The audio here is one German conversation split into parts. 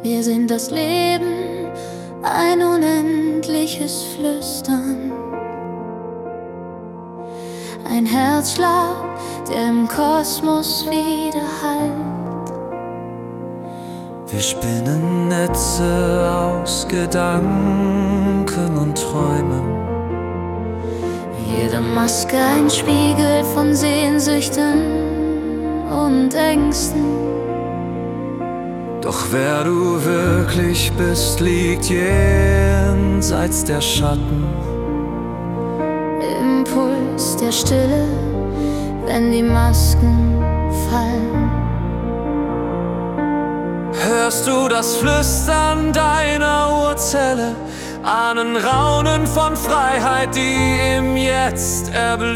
Wir sind das Leben, ein unendliches Flüstern, ein Herzschlag, der im Kosmos widerhallt. Wir spinnen Netze aus Gedanken und Träumen. Jede Maske ein Spiegel von Sehnsüchten und Ängsten. Doch wer du wirklich bist, liegt jenseits der Schatten. Impuls der Stille, wenn die Masken fallen. Hörst du das Flüstern deiner Urzelle, ahnen Raunen von Freiheit, die im Jetzt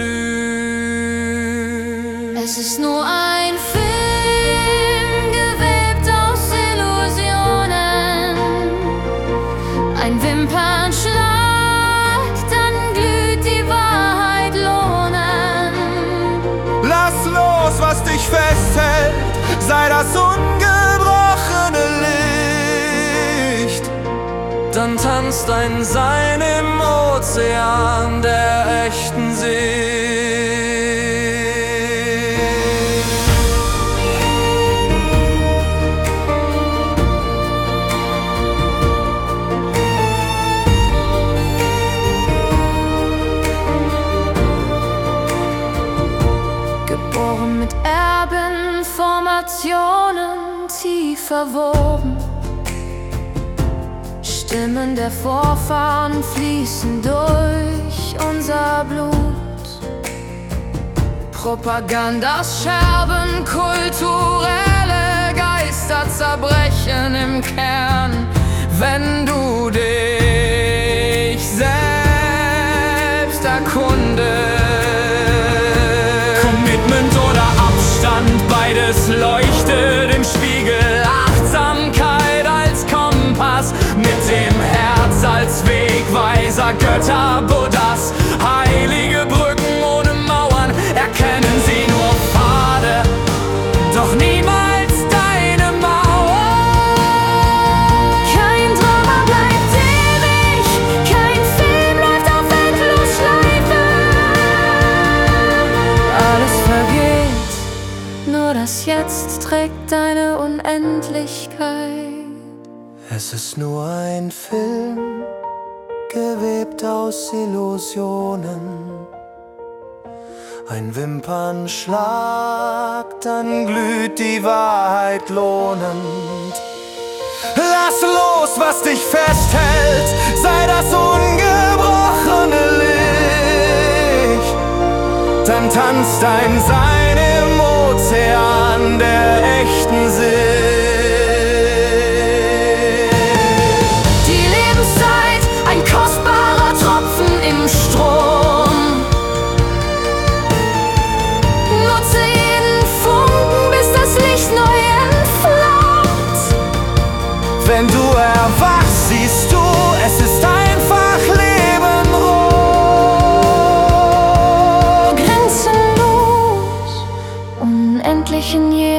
erblüht? Es ist nur ein Film, gewebt aus Illusionen, ein Wimpernschlag, dann glüht die Wahrheit lohnen. Lass los, was dich festhält, sei das ungebrochene Licht. Dann tanzt ein Sein im Ozean der echten Sicht. Geboren mit Erbenformationen tief verwoben. Stimmen der Vorfahren fließen durch unser Blut. Propagandas Scherben, kulturelle Geister zerbrechen im Kern, wenn du dich selbst erkundest. Commitment oder Abstand, beides leuchtet im Spiegel. Achtsamkeit als Kompass, mit dem Herz als Wegweiser. Götter, Buddhas, heilige Brücken ohne Mauern, erkennen sie nur Pfade, doch niemals deine Mauer. Kein Drama bleibt ewig, kein Film läuft auf Endlosschleife. Alles vergeht, nur das Jetzt trägt deine Unendlichkeit. Es ist nur ein Film, gewebt aus Illusionen, ein Wimpernschlag, dann glüht die Wahrheit lohnend. Lass los, was dich festhält, sei das ungebrochene Licht. Dann tanzt ein Sein im Ozean der echten Sicht. Wenn du erwachst, siehst du, es ist einfach Leben roh. Grenzenlos, unendlich in jedem